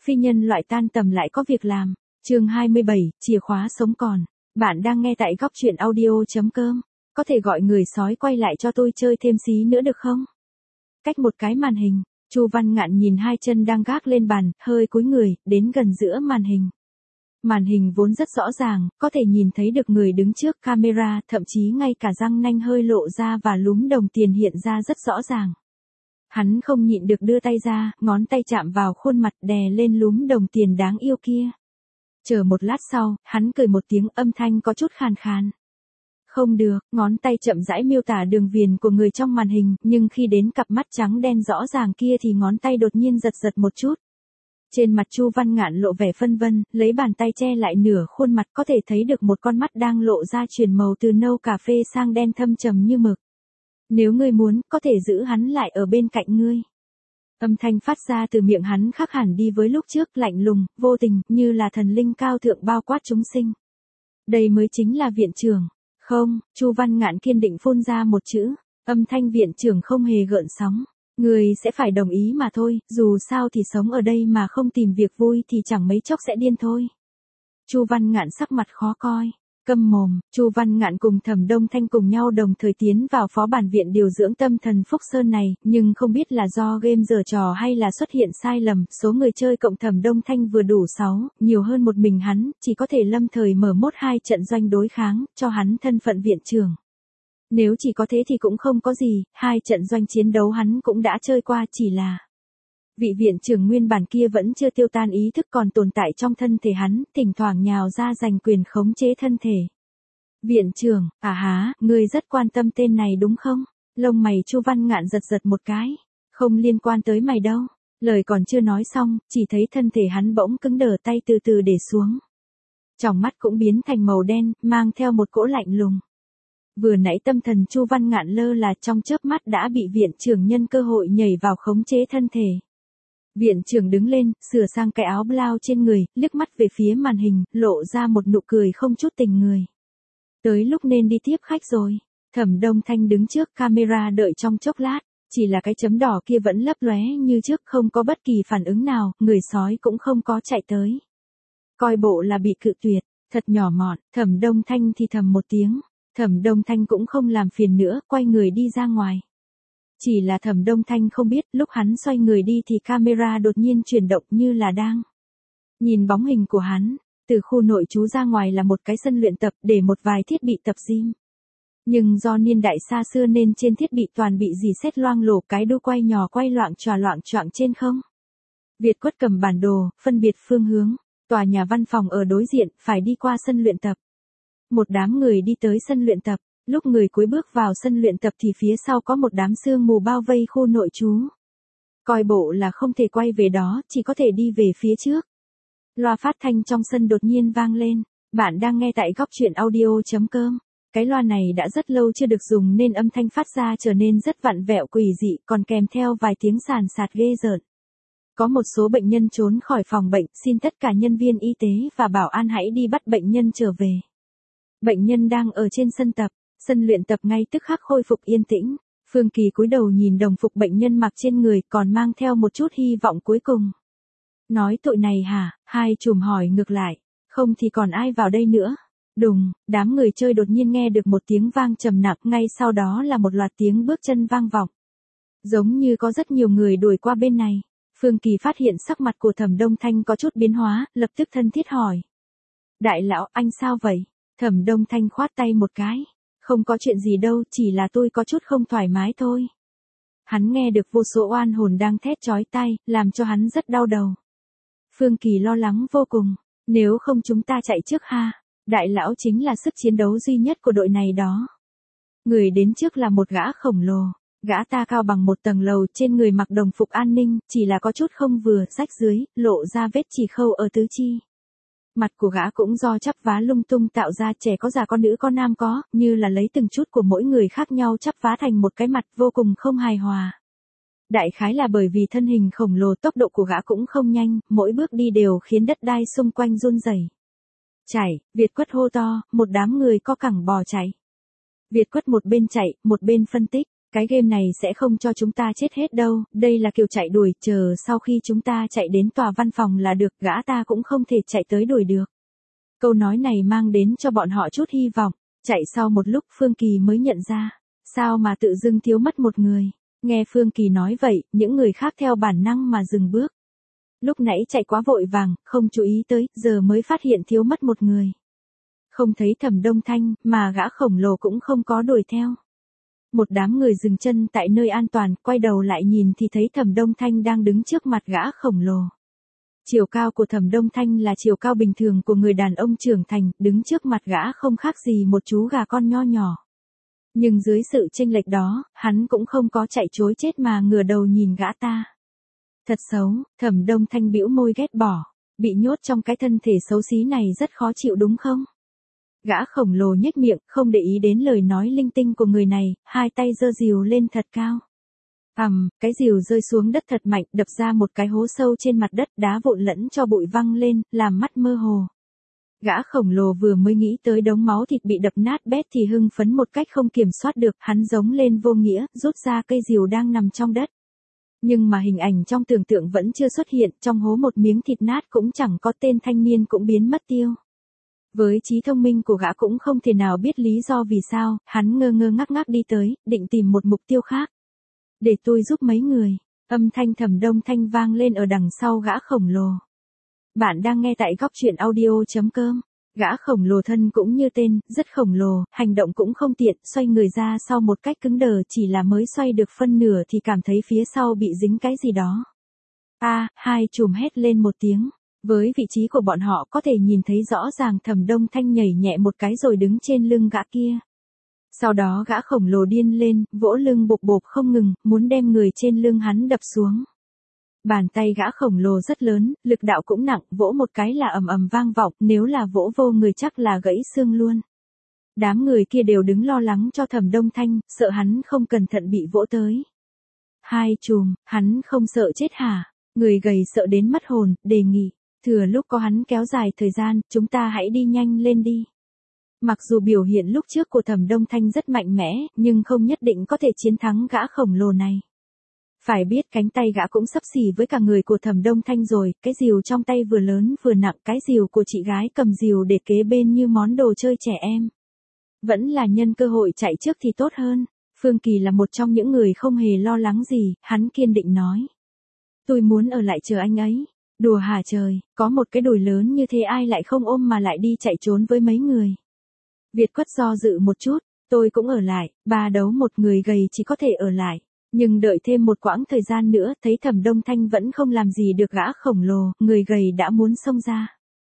Phi nhân loại tan tầm lại có việc làm. Chương 27, chìa khóa sống còn. Bạn đang nghe tại góc truyện audio.com. Có thể gọi người sói quay lại cho tôi chơi thêm xí nữa được không? Cách một cái màn hình, Chu Văn Ngạn nhìn hai chân đang gác lên bàn, hơi cúi người, đến gần giữa màn hình. Màn hình vốn rất rõ ràng, có thể nhìn thấy được người đứng trước camera, thậm chí ngay cả răng nanh hơi lộ ra và lúm đồng tiền hiện ra rất rõ ràng. Hắn không nhịn được đưa tay ra, ngón tay chạm vào khuôn mặt đè lên lúm đồng tiền đáng yêu kia. Chờ một lát sau, hắn cười một tiếng, âm thanh có chút khàn khàn. Không được, ngón tay chậm rãi miêu tả đường viền của người trong màn hình, nhưng khi đến cặp mắt trắng đen rõ ràng kia thì ngón tay đột nhiên giật giật một chút. Trên mặt Chu Văn Ngạn lộ vẻ phân vân, lấy bàn tay che lại nửa khuôn mặt, có thể thấy được một con mắt đang lộ ra chuyển màu từ nâu cà phê sang đen thâm trầm như mực. Nếu ngươi muốn, có thể giữ hắn lại ở bên cạnh ngươi. Âm thanh phát ra từ miệng hắn khác hẳn đi với lúc trước, lạnh lùng, vô tình, như là thần linh cao thượng bao quát chúng sinh. Đây mới chính là viện trưởng. Không, Chu Văn Ngạn kiên định phun ra một chữ. Âm thanh viện trưởng không hề gợn sóng. Ngươi sẽ phải đồng ý mà thôi, dù sao thì sống ở đây mà không tìm việc vui thì chẳng mấy chốc sẽ điên thôi. Chu Văn Ngạn sắc mặt khó coi. Câm mồm. Chu Văn Ngạn cùng Thẩm Đông Thanh cùng nhau đồng thời tiến vào phó bản viện điều dưỡng tâm thần Phúc Sơn này, nhưng không biết là do game giở trò hay là xuất hiện sai lầm, số người chơi cộng Thẩm Đông Thanh vừa đủ 6, nhiều hơn một mình hắn, chỉ có thể lâm thời mở mốt 2 trận doanh đối kháng, cho hắn thân phận viện trưởng. Nếu chỉ có thế thì cũng không có gì, 2 trận doanh chiến đấu hắn cũng đã chơi qua, chỉ là vị viện trưởng nguyên bản kia vẫn chưa tiêu tan, ý thức còn tồn tại trong thân thể hắn, thỉnh thoảng nhào ra giành quyền khống chế thân thể. Viện trưởng, ngươi rất quan tâm tên này đúng không? Lông mày Chu Văn Ngạn giật giật một cái. Không liên quan tới mày đâu. Lời còn chưa nói xong, chỉ thấy thân thể hắn bỗng cứng đờ, tay từ từ để xuống. Tròng mắt cũng biến thành màu đen, mang theo một cỗ lạnh lùng. Vừa nãy tâm thần Chu Văn Ngạn lơ là, trong chớp mắt đã bị viện trưởng nhân cơ hội nhảy vào khống chế thân thể. Viện trưởng đứng lên, sửa sang cái áo blau trên người, liếc mắt về phía màn hình, lộ ra một nụ cười không chút tình người. Tới lúc nên đi tiếp khách rồi. Thẩm Đông Thanh đứng trước camera đợi trong chốc lát, chỉ là cái chấm đỏ kia vẫn lấp lóe như trước, không có bất kỳ phản ứng nào, người sói cũng không có chạy tới. Coi bộ là bị cự tuyệt, thật nhỏ mọn. Thẩm Đông Thanh thì thầm một tiếng. Thẩm Đông Thanh cũng không làm phiền nữa, quay người đi ra ngoài. Chỉ là Thẩm Đông Thanh không biết, lúc hắn xoay người đi thì camera đột nhiên chuyển động như là đang nhìn bóng hình của hắn. Từ khu nội trú ra ngoài là một cái sân luyện tập, để một vài thiết bị tập gym. Nhưng do niên đại xa xưa nên trên thiết bị toàn bị rỉ sét loang lổ, cái đu quay nhỏ quay loạng choạng trên không. Việt Quất cầm bản đồ, phân biệt phương hướng. Tòa nhà văn phòng ở đối diện, phải đi qua sân luyện tập. Một đám người đi tới sân luyện tập. Lúc người cuối bước vào sân luyện tập thì phía sau có một đám sương mù bao vây khu nội trú. Coi bộ là không thể quay về đó, chỉ có thể đi về phía trước. Loa phát thanh trong sân đột nhiên vang lên. Bạn đang nghe tại góc truyện audio.com. Cái loa này đã rất lâu chưa được dùng nên âm thanh phát ra trở nên rất vặn vẹo quỷ dị, còn kèm theo vài tiếng sàn sạt ghê rợn. Có một số bệnh nhân trốn khỏi phòng bệnh, xin tất cả nhân viên y tế và bảo an hãy đi bắt bệnh nhân trở về. Bệnh nhân đang ở trên sân tập. Sân luyện tập ngay tức khắc khôi phục yên tĩnh. Phương Kỳ cúi đầu nhìn đồng phục bệnh nhân mặc trên người, còn mang theo một chút hy vọng cuối cùng. Nói tội này hả? Hai trùm hỏi ngược lại. Không thì còn ai vào đây nữa? Đùng, đám người chơi đột nhiên nghe được một tiếng vang trầm nặng, ngay sau đó là một loạt tiếng bước chân vang vọng. Giống như có rất nhiều người đuổi qua bên này. Phương Kỳ phát hiện sắc mặt của Thẩm Đông Thanh có chút biến hóa, lập tức thân thiết hỏi. Đại lão, anh sao vậy? Thẩm Đông Thanh khoát tay một cái. Không có chuyện gì đâu, chỉ là tôi có chút không thoải mái thôi. Hắn nghe được vô số oan hồn đang thét chói tai, làm cho hắn rất đau đầu. Phương Kỳ lo lắng vô cùng. Nếu không chúng ta chạy trước ha. Đại lão chính là sức chiến đấu duy nhất của đội này đó. Người đến trước là một gã khổng lồ. Gã ta cao bằng một tầng lầu, trên người mặc đồng phục an ninh, chỉ là có chút không vừa, rách dưới, lộ ra vết chỉ khâu ở tứ chi. Mặt của gã cũng do chắp vá lung tung tạo ra, trẻ có già có nữ có nam có, như là lấy từng chút của mỗi người khác nhau chắp vá thành một cái mặt vô cùng không hài hòa. Đại khái là bởi vì thân hình khổng lồ, tốc độ của gã cũng không nhanh, mỗi bước đi đều khiến đất đai xung quanh run rẩy. Chạy, Việt Quất hô to, một đám người co cẳng bò chạy. Việt Quất một bên chạy, một bên phân tích. Cái game này sẽ không cho chúng ta chết hết đâu, đây là kiểu chạy đuổi, chờ sau khi chúng ta chạy đến tòa văn phòng là được, gã ta cũng không thể chạy tới đuổi được. Câu nói này mang đến cho bọn họ chút hy vọng, chạy sau một lúc Phương Kỳ mới nhận ra, sao mà tự dưng thiếu mất một người. Nghe Phương Kỳ nói vậy, những người khác theo bản năng mà dừng bước. Lúc nãy chạy quá vội vàng, không chú ý tới, giờ mới phát hiện thiếu mất một người. Không thấy Thẩm Đông Thanh, mà gã khổng lồ cũng không có đuổi theo. Một đám người dừng chân tại nơi an toàn, quay đầu lại nhìn thì thấy Thẩm Đông Thanh đang đứng trước mặt gã khổng lồ. Chiều cao của Thẩm Đông Thanh là chiều cao bình thường của người đàn ông trưởng thành, đứng trước mặt gã không khác gì một chú gà con nho nhỏ. Nhưng dưới sự chênh lệch đó, hắn cũng không có chạy trối chết mà ngửa đầu nhìn gã ta. Thật xấu, Thẩm Đông Thanh bĩu môi ghét bỏ, bị nhốt trong cái thân thể xấu xí này rất khó chịu đúng không? Gã khổng lồ nhếch miệng, không để ý đến lời nói linh tinh của người này, hai tay giơ rìu lên thật cao. Cái rìu rơi xuống đất thật mạnh, đập ra một cái hố sâu trên mặt đất, đá vụn lẫn cho bụi văng lên, làm mắt mơ hồ. Gã khổng lồ vừa mới nghĩ tới đống máu thịt bị đập nát bét thì hưng phấn một cách không kiểm soát được, hắn giống lên vô nghĩa, rút ra cây rìu đang nằm trong đất. Nhưng mà hình ảnh trong tưởng tượng vẫn chưa xuất hiện, trong hố một miếng thịt nát cũng chẳng có tên thanh niên cũng biến mất tiêu. Với trí thông minh của gã cũng không thể nào biết lý do vì sao, hắn ngơ ngơ ngác ngác đi tới, định tìm một mục tiêu khác. Để tôi giúp mấy người, âm thanh Thẩm Đông Thanh vang lên ở đằng sau gã khổng lồ. Bạn đang nghe tại góc truyện audio.com. Gã khổng lồ thân cũng như tên, rất khổng lồ, hành động cũng không tiện, xoay người ra sau một cách cứng đờ, chỉ là mới xoay được phân nửa thì cảm thấy phía sau bị dính cái gì đó. Hai trùm hét lên một tiếng. Với vị trí của bọn họ có thể nhìn thấy rõ ràng Thẩm Đông Thanh nhảy nhẹ một cái rồi đứng trên lưng gã kia. Sau đó gã khổng lồ điên lên, vỗ lưng bộp bộp không ngừng, muốn đem người trên lưng hắn đập xuống. Bàn tay gã khổng lồ rất lớn, lực đạo cũng nặng, vỗ một cái là ầm ầm vang vọng, nếu là vỗ vô người chắc là gãy xương luôn. Đám người kia đều đứng lo lắng cho Thẩm Đông Thanh, sợ hắn không cẩn thận bị vỗ tới. Hai chùm, hắn không sợ chết hả? Người gầy sợ đến mất hồn, đề nghị. Thừa lúc có hắn kéo dài thời gian, chúng ta hãy đi nhanh lên đi. Mặc dù biểu hiện lúc trước của Thẩm Đông Thanh rất mạnh mẽ, nhưng không nhất định có thể chiến thắng gã khổng lồ này. Phải biết cánh tay gã cũng xấp xỉ với cả người của Thẩm Đông Thanh rồi, cái rìu trong tay vừa lớn vừa nặng, cái rìu của chị gái cầm rìu để kế bên như món đồ chơi trẻ em. Vẫn là nhân cơ hội chạy trước thì tốt hơn. Phương Kỳ là một trong những người không hề lo lắng gì, hắn kiên định nói. Tôi muốn ở lại chờ anh ấy. Đùa hả trời, có một cái đùi lớn như thế ai lại không ôm mà lại đi chạy trốn với mấy người. Việt Quất do dự một chút, tôi cũng ở lại, 3 đấu một, người gầy chỉ có thể ở lại. Nhưng đợi thêm một quãng thời gian nữa, thấy Thẩm Đông Thanh vẫn không làm gì được gã khổng lồ, người gầy đã muốn xông ra.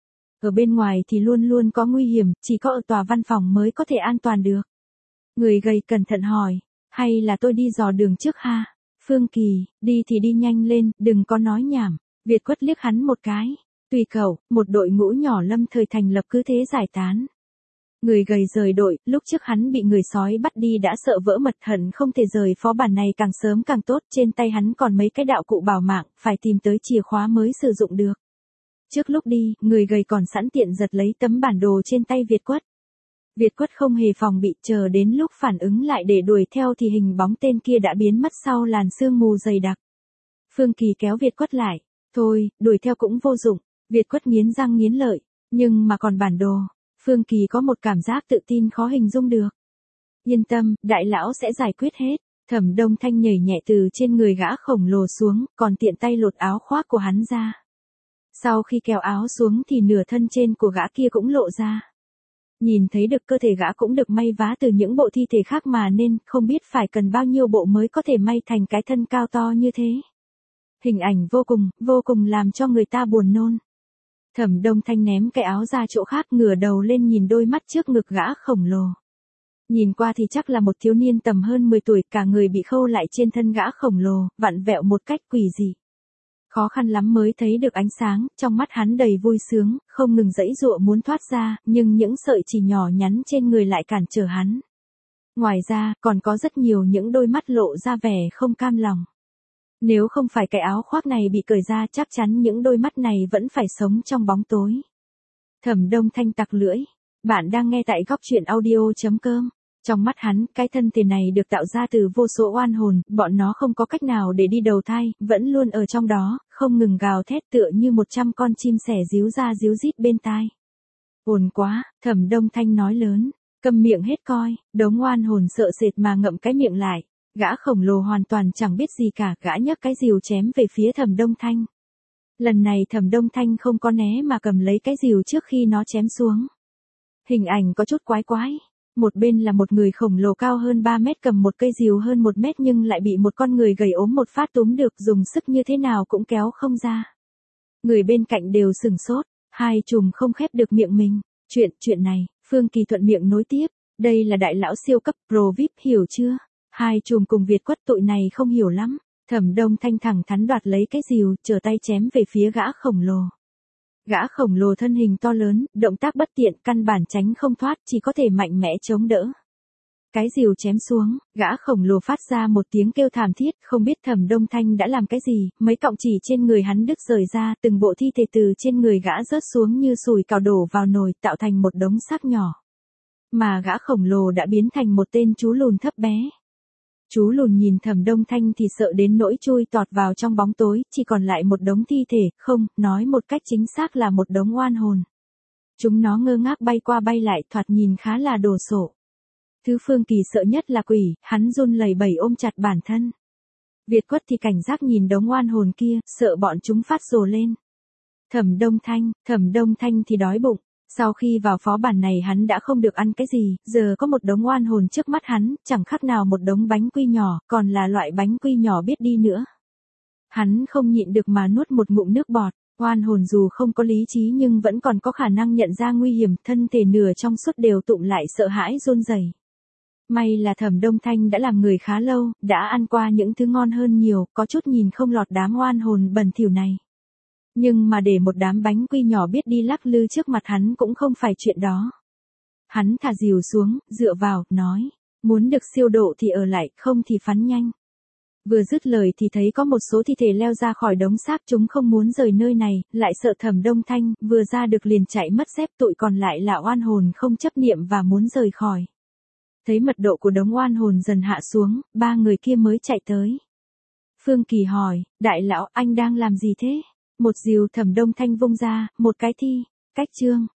Ở bên ngoài thì luôn luôn có nguy hiểm, chỉ có ở tòa văn phòng mới có thể an toàn được. Người gầy cẩn thận hỏi, hay là tôi đi dò đường trước ha? Phương Kỳ, đi thì đi nhanh lên, đừng có nói nhảm. Việt Quất liếc hắn một cái. Tùy cậu, một đội ngũ nhỏ lâm thời thành lập cứ thế giải tán. Người gầy rời đội, lúc trước hắn bị người sói bắt đi đã sợ vỡ mật, hận không thể rời phó bản này càng sớm càng tốt, trên tay hắn còn mấy cái đạo cụ bảo mạng, phải tìm tới chìa khóa mới sử dụng được. Trước lúc đi, người gầy còn sẵn tiện giật lấy tấm bản đồ trên tay Việt Quất. Việt Quất không hề phòng bị, chờ đến lúc phản ứng lại để đuổi theo thì hình bóng tên kia đã biến mất sau làn sương mù dày đặc. Phương Kỳ kéo Việt Quất lại. Thôi, đuổi theo cũng vô dụng. Việt Quất nghiến răng nghiến lợi. Nhưng mà còn bản đồ. Phương Kỳ có một cảm giác tự tin khó hình dung được. Yên tâm, đại lão sẽ giải quyết hết. Thẩm Đông Thanh nhảy nhẹ từ trên người gã khổng lồ xuống, còn tiện tay lột áo khoác của hắn ra. Sau khi kéo áo xuống thì nửa thân trên của gã kia cũng lộ ra. Nhìn thấy được cơ thể gã cũng được may vá từ những bộ thi thể khác mà nên không biết phải cần bao nhiêu bộ mới có thể may thành cái thân cao to như thế. Hình ảnh vô cùng làm cho người ta buồn nôn. Thẩm Đông Thanh ném cái áo ra chỗ khác, ngửa đầu lên nhìn đôi mắt trước ngực gã khổng lồ. Nhìn qua thì chắc là một thiếu niên tầm hơn 10 tuổi, cả người bị khâu lại trên thân gã khổng lồ, vặn vẹo một cách quỷ dị. Khó khăn lắm mới thấy được ánh sáng, trong mắt hắn đầy vui sướng, không ngừng giãy giụa muốn thoát ra, nhưng những sợi chỉ nhỏ nhắn trên người lại cản trở hắn. Ngoài ra, còn có rất nhiều những đôi mắt lộ ra vẻ không cam lòng. Nếu không phải cái áo khoác này bị cởi ra chắc chắn những đôi mắt này vẫn phải sống trong bóng tối. Thẩm Đông Thanh tặc lưỡi. Bạn đang nghe tại góc truyện audio.com. Trong mắt hắn, cái thân thể này được tạo ra từ vô số oan hồn, bọn nó không có cách nào để đi đầu thai, vẫn luôn ở trong đó, không ngừng gào thét tựa như 100 con chim sẻ ríu ra ríu rít bên tai. Ồn quá, Thẩm Đông Thanh nói lớn, câm miệng hết coi, đống oan hồn sợ sệt mà ngậm cái miệng lại. Gã khổng lồ hoàn toàn chẳng biết gì cả, gã nhấc cái rìu chém về phía Thẩm Đông Thanh. Lần này Thẩm Đông Thanh không có né mà cầm lấy cái rìu trước khi nó chém xuống. Hình ảnh có chút quái quái. Một bên là một người khổng lồ cao hơn 3 mét cầm một cây rìu hơn 1 mét nhưng lại bị một con người gầy ốm một phát túm được, dùng sức như thế nào cũng kéo không ra. Người bên cạnh đều sửng sốt, hai trùm không khép được miệng mình. Chuyện này, Phương Kỳ thuận miệng nối tiếp, đây là đại lão siêu cấp Pro VIP hiểu chưa? Hai trùm cùng Việt quất tụi này không hiểu lắm. Thẩm Đông Thanh thẳng thắn đoạt lấy cái rìu, trở tay chém về phía gã khổng lồ. Gã khổng lồ thân hình to lớn, động tác bất tiện, căn bản tránh không thoát, chỉ có thể mạnh mẽ chống đỡ. Cái rìu chém xuống, gã khổng lồ phát ra một tiếng kêu thảm thiết, không biết Thẩm Đông Thanh đã làm cái gì, mấy cọng chỉ trên người hắn đứt rời ra, từng bộ thi thể từ trên người gã rớt xuống như sùi cào đổ vào nồi, tạo thành một đống xác nhỏ. Mà gã khổng lồ đã biến thành một tên chú lùn thấp bé. Chú lùn nhìn Thẩm Đông Thanh thì sợ đến nỗi chui tọt vào trong bóng tối, chỉ còn lại một đống thi thể, không, nói một cách chính xác là một đống oan hồn. Chúng nó ngơ ngác bay qua bay lại, thoạt nhìn khá là đồ sộ. Thứ Phương Kỳ sợ nhất là quỷ, hắn run lẩy bẩy ôm chặt bản thân. Việt quất thì cảnh giác nhìn đống oan hồn kia, sợ bọn chúng phát rồ lên. Thẩm Đông Thanh thì đói bụng. Sau khi vào phó bản này hắn đã không được ăn cái gì, giờ có một đống oan hồn trước mắt hắn, chẳng khác nào một đống bánh quy nhỏ, còn là loại bánh quy nhỏ biết đi nữa. Hắn không nhịn được mà nuốt một ngụm nước bọt, oan hồn dù không có lý trí nhưng vẫn còn có khả năng nhận ra nguy hiểm, thân thể nửa trong suốt đều tụm lại sợ hãi run rẩy. May là Thẩm Đông Thanh đã làm người khá lâu, đã ăn qua những thứ ngon hơn nhiều, có chút nhìn không lọt đám oan hồn bẩn thỉu này. Nhưng mà để một đám bánh quy nhỏ biết đi lắc lư trước mặt hắn cũng không phải chuyện đó. Hắn thả rìu xuống, dựa vào, nói, muốn được siêu độ thì ở lại, không thì phắn nhanh. Vừa dứt lời thì thấy có một số thi thể leo ra khỏi đống xác, chúng không muốn rời nơi này, lại sợ Thẩm Đông Thanh, vừa ra được liền chạy mất dép, tụi còn lại là oan hồn không chấp niệm và muốn rời khỏi. Thấy mật độ của đống oan hồn dần hạ xuống, ba người kia mới chạy tới. Phương Kỳ hỏi, đại lão, anh đang làm gì thế? Một rìu Thẩm Đông Thanh vung ra, một cái thi, cách chương.